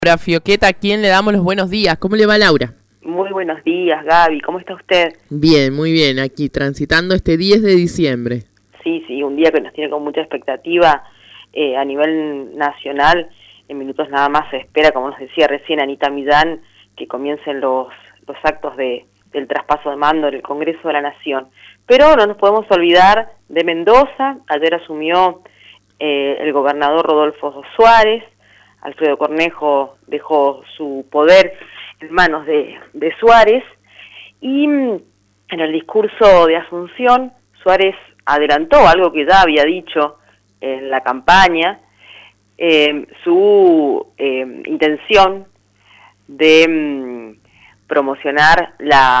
Laura Fioqueta, ¿a quién le damos los buenos días? ¿Cómo le va, Laura? Muy buenos días, Gaby. ¿Cómo está usted? Bien, muy bien. Aquí transitando este 10 de diciembre. Sí, un día que nos tiene con mucha expectativa a nivel nacional. En minutos nada más se espera, como nos decía recién Anita Millán, que comiencen los actos del traspaso de mando en el Congreso de la Nación. Pero no nos podemos olvidar de Mendoza. Ayer asumió el gobernador Rodolfo Suárez. Alfredo Cornejo dejó su poder en manos de Suárez, y en el discurso de Asunción Suárez adelantó algo que ya había dicho en la campaña, su intención de promocionar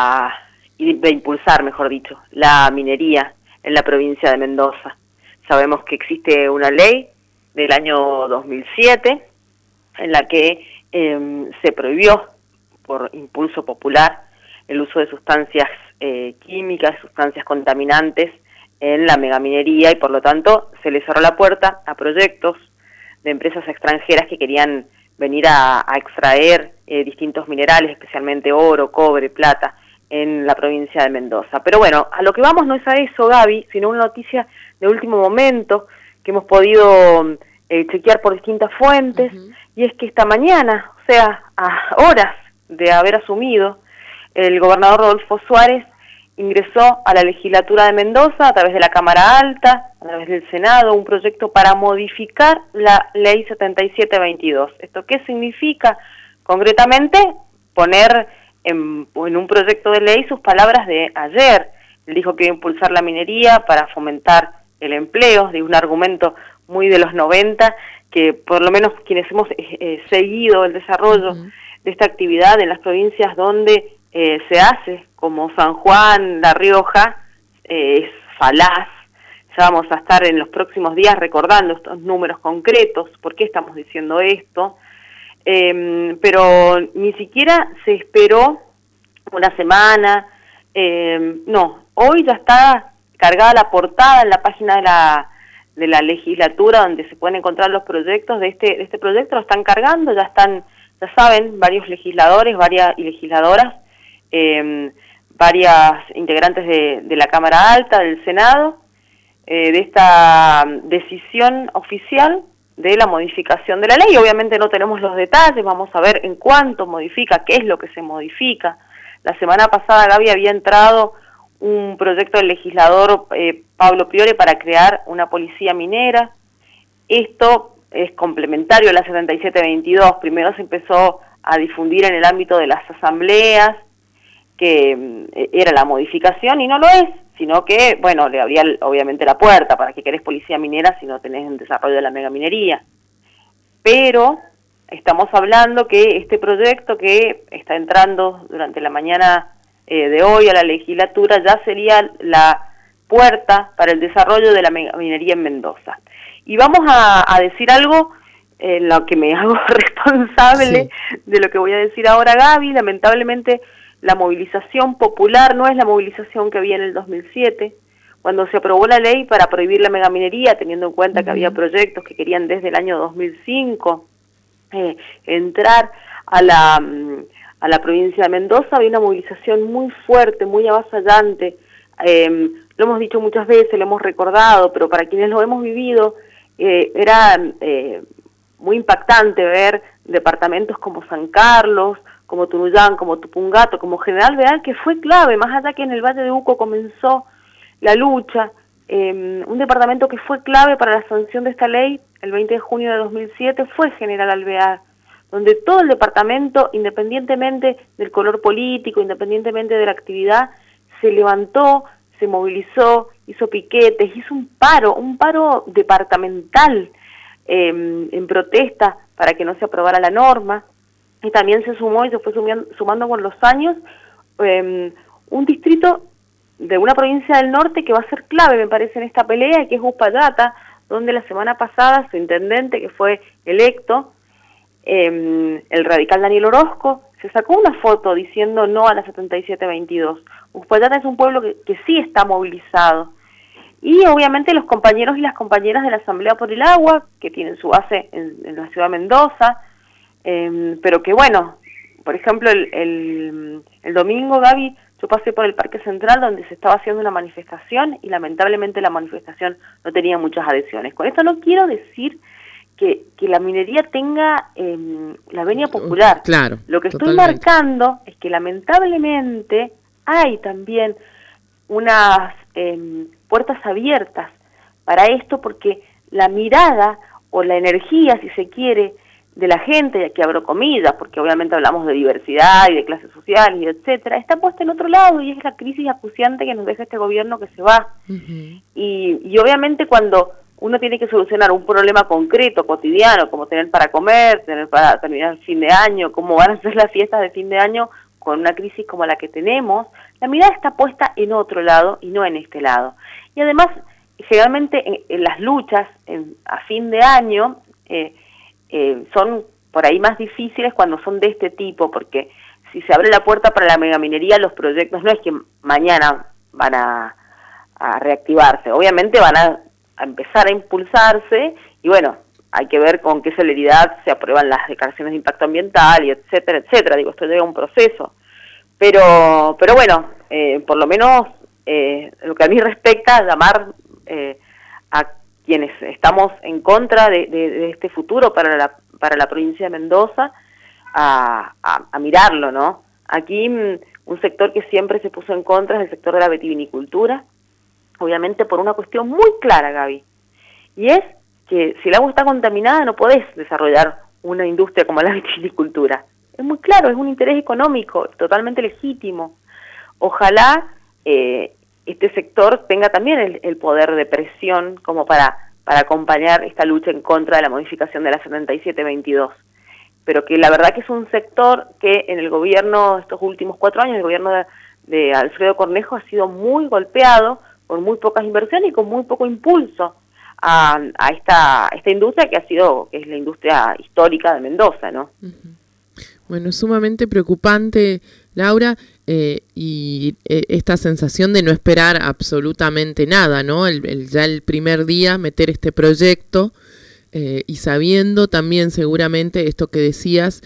de impulsar, mejor dicho, la minería en la provincia de Mendoza. Sabemos que existe una ley del año 2007 en la que se prohibió por impulso popular el uso de sustancias químicas, sustancias contaminantes en la megaminería, y por lo tanto se le cerró la puerta a proyectos de empresas extranjeras que querían venir a extraer distintos minerales, especialmente oro, cobre, plata, en la provincia de Mendoza. Pero bueno, a lo que vamos no es a eso, Gaby, sino una noticia de último momento que hemos podido chequear por distintas fuentes, y es que esta mañana, o sea, a horas de haber asumido, el gobernador Rodolfo Suárez ingresó a la legislatura de Mendoza a través de la Cámara Alta, a través del Senado, un proyecto para modificar la Ley 7722. ¿Esto qué significa? Concretamente, poner en un proyecto de ley sus palabras de ayer. Él dijo que iba a impulsar la minería para fomentar el empleo, de un argumento muy de los 90, que por lo menos quienes hemos seguido el desarrollo de esta actividad en las provincias donde se hace, como San Juan, La Rioja, es falaz. Ya vamos a estar en los próximos días recordando estos números concretos, por qué estamos diciendo esto, pero ni siquiera se esperó una semana, no, hoy ya está cargada la portada en la página de la legislatura, donde se pueden encontrar los proyectos de este proyecto. Lo están cargando, ya saben, varios legisladores, varias y legisladoras, varias integrantes de la Cámara Alta, del Senado, de esta decisión oficial de la modificación de la ley. Obviamente no tenemos los detalles, vamos a ver en cuánto modifica, qué es lo que se modifica. La semana pasada, Gaby, había entrado un proyecto del legislador Pablo Priore para crear una policía minera. Esto es complementario a la 7722. Primero se empezó a difundir en el ámbito de las asambleas, que era la modificación, y no lo es, sino que, bueno, le abría obviamente la puerta. ¿Para qué querés policía minera si no tenés el desarrollo de la megaminería? Pero estamos hablando que este proyecto que está entrando durante la mañana de hoy a la legislatura ya sería la puerta para el desarrollo de la minería en Mendoza. Y vamos a decir algo en lo que me hago responsable de lo que voy a decir ahora, Gaby. Lamentablemente la movilización popular no es la movilización que había en el 2007, cuando se aprobó la ley para prohibir la megaminería, teniendo en cuenta que había proyectos que querían desde el año 2005 entrar a la provincia de Mendoza. Había una movilización muy fuerte, muy avasallante. Lo hemos dicho muchas veces, lo hemos recordado, pero para quienes lo hemos vivido, era muy impactante ver departamentos como San Carlos, como Tunuyán, como Tupungato, como General Veal, que fue clave, más allá que en el Valle de Uco comenzó la lucha. Un departamento que fue clave para la sanción de esta ley el 20 de junio de 2007 fue General Alvear, donde todo el departamento, independientemente del color político, independientemente de la actividad, se levantó, se movilizó, hizo piquetes, hizo un paro departamental en protesta para que no se aprobara la norma. Y también se sumó y se fue sumando con los años un distrito de una provincia del norte que va a ser clave, me parece, en esta pelea, que es Uspallata, donde la semana pasada su intendente, que fue electo, el radical Daniel Orozco, se sacó una foto diciendo no a la 7722. Uspallata es un pueblo que sí está movilizado. Y obviamente los compañeros y las compañeras de la Asamblea por el Agua, que tienen su base en la ciudad de Mendoza, pero que bueno, por ejemplo, el domingo, Gaby, yo pasé por el Parque Central donde se estaba haciendo una manifestación y lamentablemente la manifestación no tenía muchas adhesiones. Con esto no quiero decir que la minería tenga la venia popular. Claro, lo que totalmente. estoy marcando es que lamentablemente hay también unas puertas abiertas para esto, porque la mirada o la energía, si se quiere, de la gente, y aquí abro comillas, porque obviamente hablamos de diversidad y de clases sociales y etcétera, está puesta en otro lado, y es la crisis acuciante que nos deja este gobierno que se va. Y obviamente cuando uno tiene que solucionar un problema concreto, cotidiano, como tener para comer, tener para terminar el fin de año, cómo van a ser las fiestas de fin de año con una crisis como la que tenemos, la mirada está puesta en otro lado y no en este lado. Y además, generalmente en las luchas a fin de año son por ahí más difíciles cuando son de este tipo, porque si se abre la puerta para la megaminería, los proyectos no es que mañana van a reactivarse, obviamente van a empezar a impulsarse, y bueno, hay que ver con qué celeridad se aprueban las declaraciones de impacto ambiental y etcétera, etcétera. Digo, esto lleva un proceso. Pero bueno, por lo menos lo que a mí respecta, llamar a quienes estamos en contra de este futuro para la provincia de Mendoza a mirarlo, ¿no? Aquí un sector que siempre se puso en contra es el sector de la vitivinicultura, obviamente por una cuestión muy clara, Gaby, y es que si el agua está contaminada no podés desarrollar una industria como la vitivinicultura. Es muy claro, es un interés económico totalmente legítimo. Ojalá este sector tenga también el poder de presión como para acompañar esta lucha en contra de la modificación de la 7722. Pero que la verdad que es un sector que en el gobierno, estos últimos 4 años, el gobierno de Alfredo Cornejo ha sido muy golpeado, con muy pocas inversiones y con muy poco impulso a esta industria que es la industria histórica de Mendoza, ¿no? Bueno, es sumamente preocupante, Laura, y esta sensación de no esperar absolutamente nada, ¿no? Ya el primer día meter este proyecto y sabiendo también seguramente esto que decías,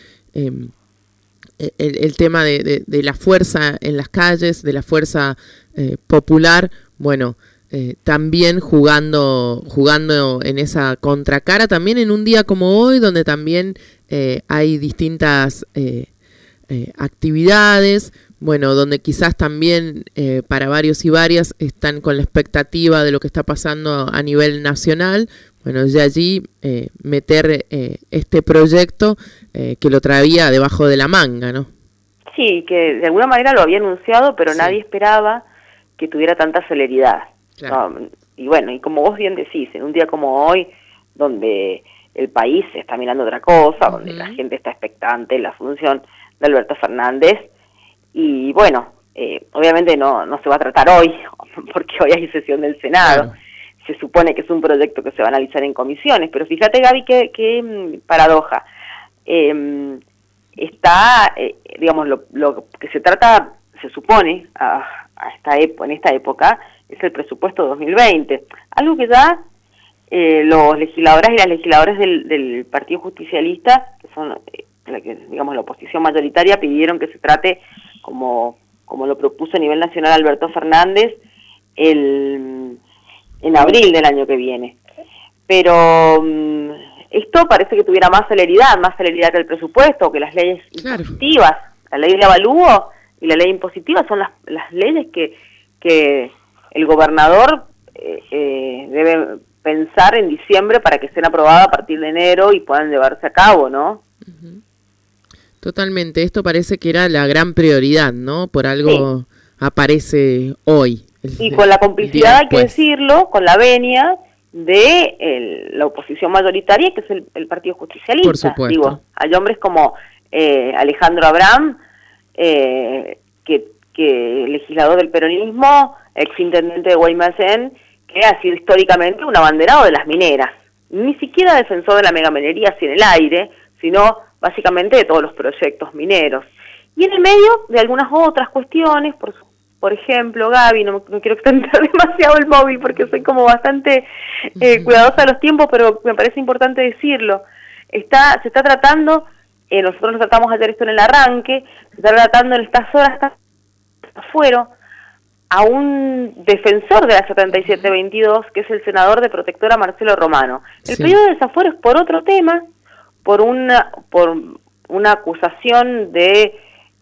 el tema de la fuerza en las calles, de la fuerza popular, bueno, también jugando en esa contracara, también en un día como hoy, donde también hay distintas actividades, bueno, donde quizás también para varios y varias están con la expectativa de lo que está pasando a nivel nacional. Bueno, ya allí meter este proyecto que lo traía debajo de la manga, ¿no? Sí, que de alguna manera lo había anunciado, pero sí, nadie esperaba que tuviera tanta celeridad. Claro. ¿No? Y bueno, y como vos bien decís, en un día como hoy, donde el país está mirando otra cosa, donde la gente está expectante en la función de Alberto Fernández, y bueno, obviamente no se va a tratar hoy, porque hoy hay sesión del Senado. Claro. Se supone que es un proyecto que se va a analizar en comisiones, pero fíjate, Gaby, qué paradoja. Digamos, lo que se trata, se supone, en esta época, es el presupuesto 2020. Algo que ya los legisladores y las legisladoras del Partido Justicialista, que son, digamos, la oposición mayoritaria, pidieron que se trate como lo propuso a nivel nacional Alberto Fernández en abril del año que viene. Pero esto parece que tuviera más celeridad que el presupuesto, que las leyes impositivas. La ley de avalúo y la ley impositiva son las leyes que el gobernador debe pensar en diciembre para que estén aprobadas a partir de enero y puedan llevarse a cabo, ¿no? Totalmente, esto parece que era la gran prioridad, ¿no? Por algo sí aparece hoy. Y con la complicidad, hay que decirlo, con la venia de la oposición mayoritaria, que es el Partido Justicialista. Por supuesto. Digo, hay hombres como Alejandro Abraham, que legislador del peronismo, exintendente de Guaymallén, que ha sido históricamente un abanderado de las mineras. Ni siquiera defensor de la megaminería así en el aire, sino básicamente de todos los proyectos mineros. Y en el medio de algunas otras cuestiones, por ejemplo, Gaby, no quiero extender demasiado el móvil porque soy como bastante cuidadosa de los tiempos, pero me parece importante decirlo. Se está tratando nosotros nos tratamos de hacer esto en el arranque, se está tratando en estas horas, fueron a un defensor de la 7722, que es el senador de Protectora Marcelo Romano. El pedido de desafuero es por otro tema, por una acusación de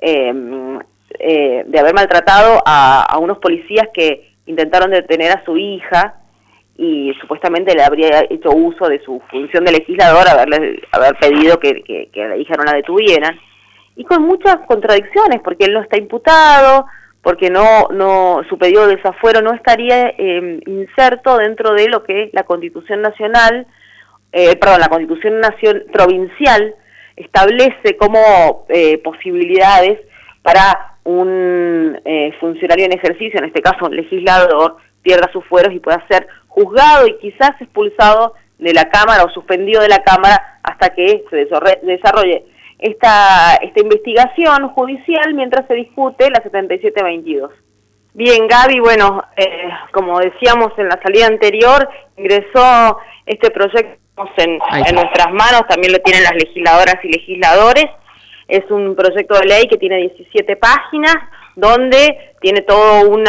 haber maltratado a unos policías que intentaron detener a su hija y supuestamente le habría hecho uso de su función de legislador, haber pedido que la hija no la detuvieran, y con muchas contradicciones, porque él no está imputado, porque su pedido de desafuero no estaría inserto dentro de lo que la Constitución Nacional, la Constitución provincial establece como posibilidades para un funcionario en ejercicio, en este caso un legislador, pierda sus fueros y pueda ser juzgado y quizás expulsado de la Cámara o suspendido de la Cámara hasta que se desarrolle esta investigación judicial mientras se discute la 7722. Bien, Gaby, bueno, como decíamos en la salida anterior, ingresó este proyecto en nuestras manos, también lo tienen las legisladoras y legisladores. Es un proyecto de ley que tiene 17 páginas, donde tiene todo un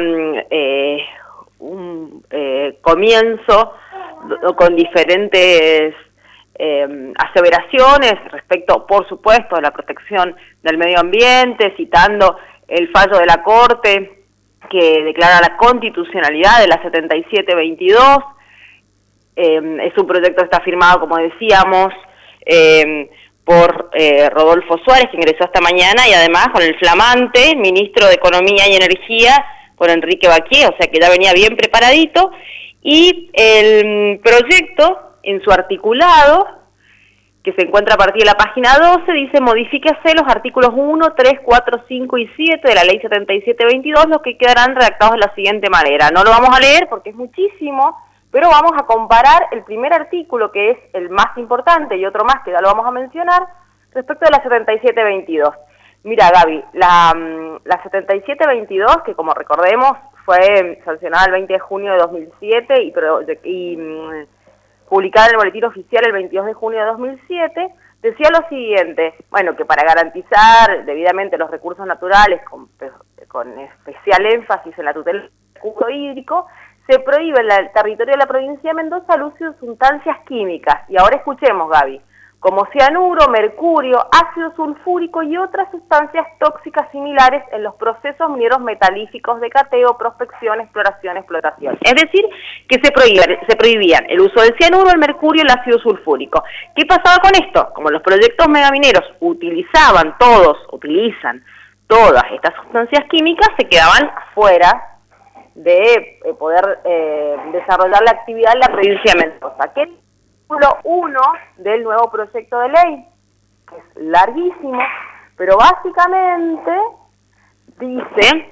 comienzo con diferentes aseveraciones respecto, por supuesto, a la protección del medio ambiente, citando el fallo de la Corte que declara la constitucionalidad de la 7722. Es un proyecto que está firmado, como decíamos, por Rodolfo Suárez, que ingresó esta mañana, y además con el flamante ministro de Economía y Energía, por Enrique Baquié, o sea que ya venía bien preparadito. Y el proyecto, en su articulado, que se encuentra a partir de la página 12, dice: modifíquese los artículos 1, 3, 4, 5 y 7 de la ley 7722, los que quedarán redactados de la siguiente manera. No lo vamos a leer porque es muchísimo, pero vamos a comparar el primer artículo, que es el más importante, y otro más que ya lo vamos a mencionar, respecto de la 7722. Mira, Gaby, la 7722, que como recordemos fue sancionada el 20 de junio de 2007 y publicada en el Boletín Oficial el 22 de junio de 2007, decía lo siguiente: bueno, que para garantizar debidamente los recursos naturales, con especial énfasis en la tutela del recurso hídrico, se prohíbe en el territorio de la provincia de Mendoza el uso de sustancias químicas. Y ahora escuchemos, Gaby: como cianuro, mercurio, ácido sulfúrico y otras sustancias tóxicas similares en los procesos mineros metalíficos de cateo, prospección, exploración, explotación. Es decir, que se prohibían el uso del cianuro, el mercurio y el ácido sulfúrico. ¿Qué pasaba con esto? Como los proyectos megamineros utilizan todas estas sustancias químicas, se quedaban fuera de poder desarrollar la actividad en la provincia de Mendoza. ¿Qué? 1 del nuevo proyecto de ley, que es larguísimo, pero básicamente dice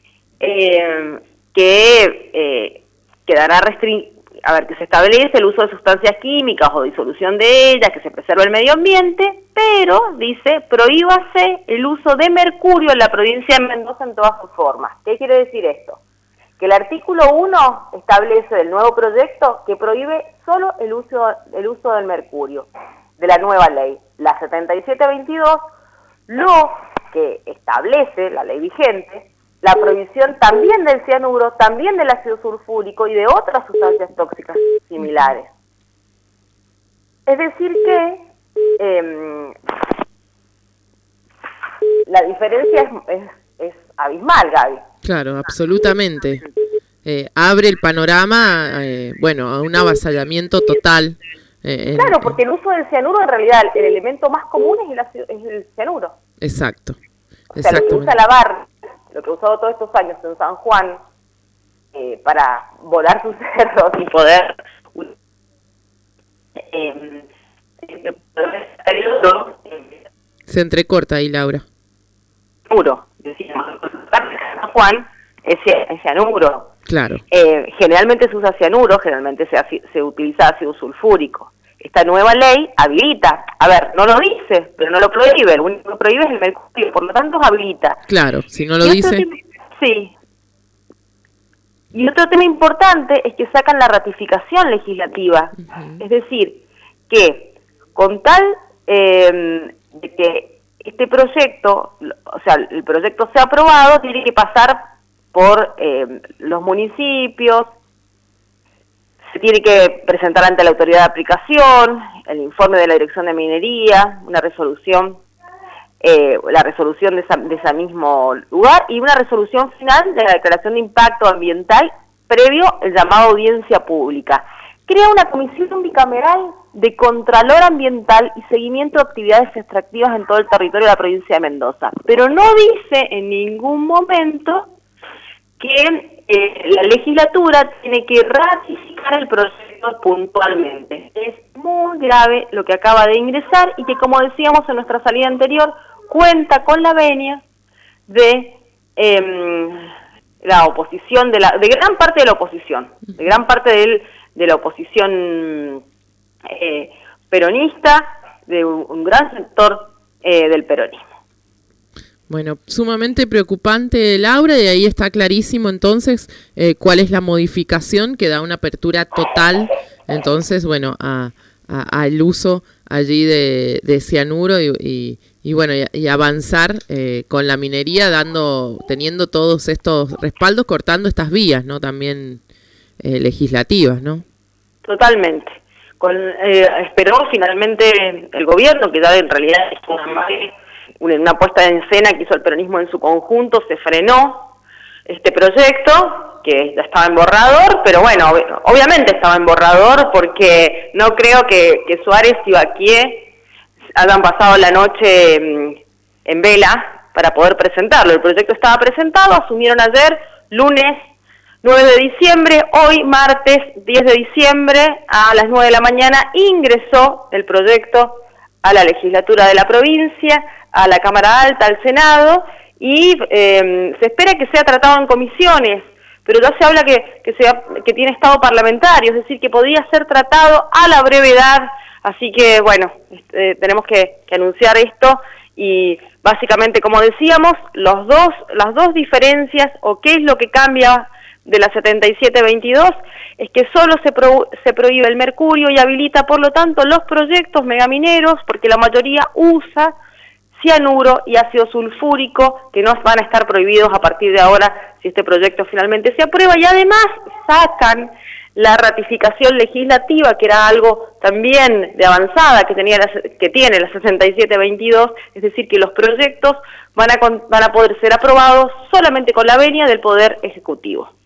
que quedará que se establece el uso de sustancias químicas o disolución de ellas, que se preserve el medio ambiente, pero dice: prohíbase el uso de mercurio en la provincia de Mendoza en todas sus formas. ¿Qué quiere decir esto? Que el artículo 1 establece del nuevo proyecto que prohíbe solo el uso del mercurio, de la nueva ley. La 7722, lo que establece la ley vigente, la prohibición también del cianuro, también del ácido sulfúrico y de otras sustancias tóxicas similares. Es decir que la diferencia es abismal, Gaby. Claro, absolutamente. Abre el panorama, a un avasallamiento total. Claro, porque el uso del cianuro, en realidad, el elemento más común es el cianuro. Exacto. O sea, lo que usa la barra, lo que ha usado todos estos años en San Juan, para volar sus cerros y poder... Se entrecorta ahí, Laura. Cianuro, decíamos, San Juan es cianuro. Claro. Generalmente se usa cianuro, generalmente se utiliza ácido sulfúrico. Esta nueva ley habilita, no lo dice, pero no lo prohíbe, lo único que prohíbe es el mercurio, por lo tanto habilita. Claro, si no lo dice... Sí. Y otro tema importante es que sacan la ratificación legislativa, es decir, que con tal de que este proyecto, o sea, el proyecto sea aprobado, tiene que pasar por los municipios, se tiene que presentar ante la autoridad de aplicación, el informe de la Dirección de Minería, una resolución, la resolución de ese mismo lugar y una resolución final de la declaración de impacto ambiental previo el llamado audiencia pública. Crea una comisión bicameral de Contralor Ambiental y seguimiento de actividades extractivas en todo el territorio de la provincia de Mendoza, pero no dice en ningún momento que la legislatura tiene que ratificar el proyecto puntualmente. Es muy grave lo que acaba de ingresar y que, como decíamos en nuestra salida anterior, cuenta con la venia de la oposición, de gran parte de la oposición, de gran parte de la oposición peronista, de un gran sector del peronismo. Bueno, sumamente preocupante, Laura, y ahí está clarísimo entonces cuál es la modificación que da una apertura total, entonces, bueno, al uso allí de cianuro y bueno, y avanzar con la minería, teniendo todos estos respaldos, cortando estas vías, ¿no? También legislativas, ¿no? Totalmente. Esperó finalmente el gobierno, que ya en realidad es una puesta en escena que hizo el peronismo en su conjunto, se frenó este proyecto, que ya estaba en borrador, pero bueno, obviamente estaba en borrador porque no creo que Suárez y Baquié hayan pasado la noche en vela para poder presentarlo. El proyecto estaba presentado, asumieron ayer, lunes 9 de diciembre, hoy martes 10 de diciembre a las 9 de la mañana ingresó el proyecto a la legislatura de la provincia, a la Cámara Alta, al Senado, y se espera que sea tratado en comisiones, pero ya se habla que tiene estado parlamentario, es decir, que podría ser tratado a la brevedad, así que bueno, tenemos que anunciar esto, y básicamente, como decíamos, las dos diferencias, o qué es lo que cambia de la 7722, es que solo se prohíbe el mercurio y habilita, por lo tanto, los proyectos megamineros, porque la mayoría usa cianuro y ácido sulfúrico, que no van a estar prohibidos a partir de ahora si este proyecto finalmente se aprueba, y además sacan la ratificación legislativa, que era algo también de avanzada que tiene la 6722, es decir, que los proyectos van a poder ser aprobados solamente con la venia del Poder Ejecutivo.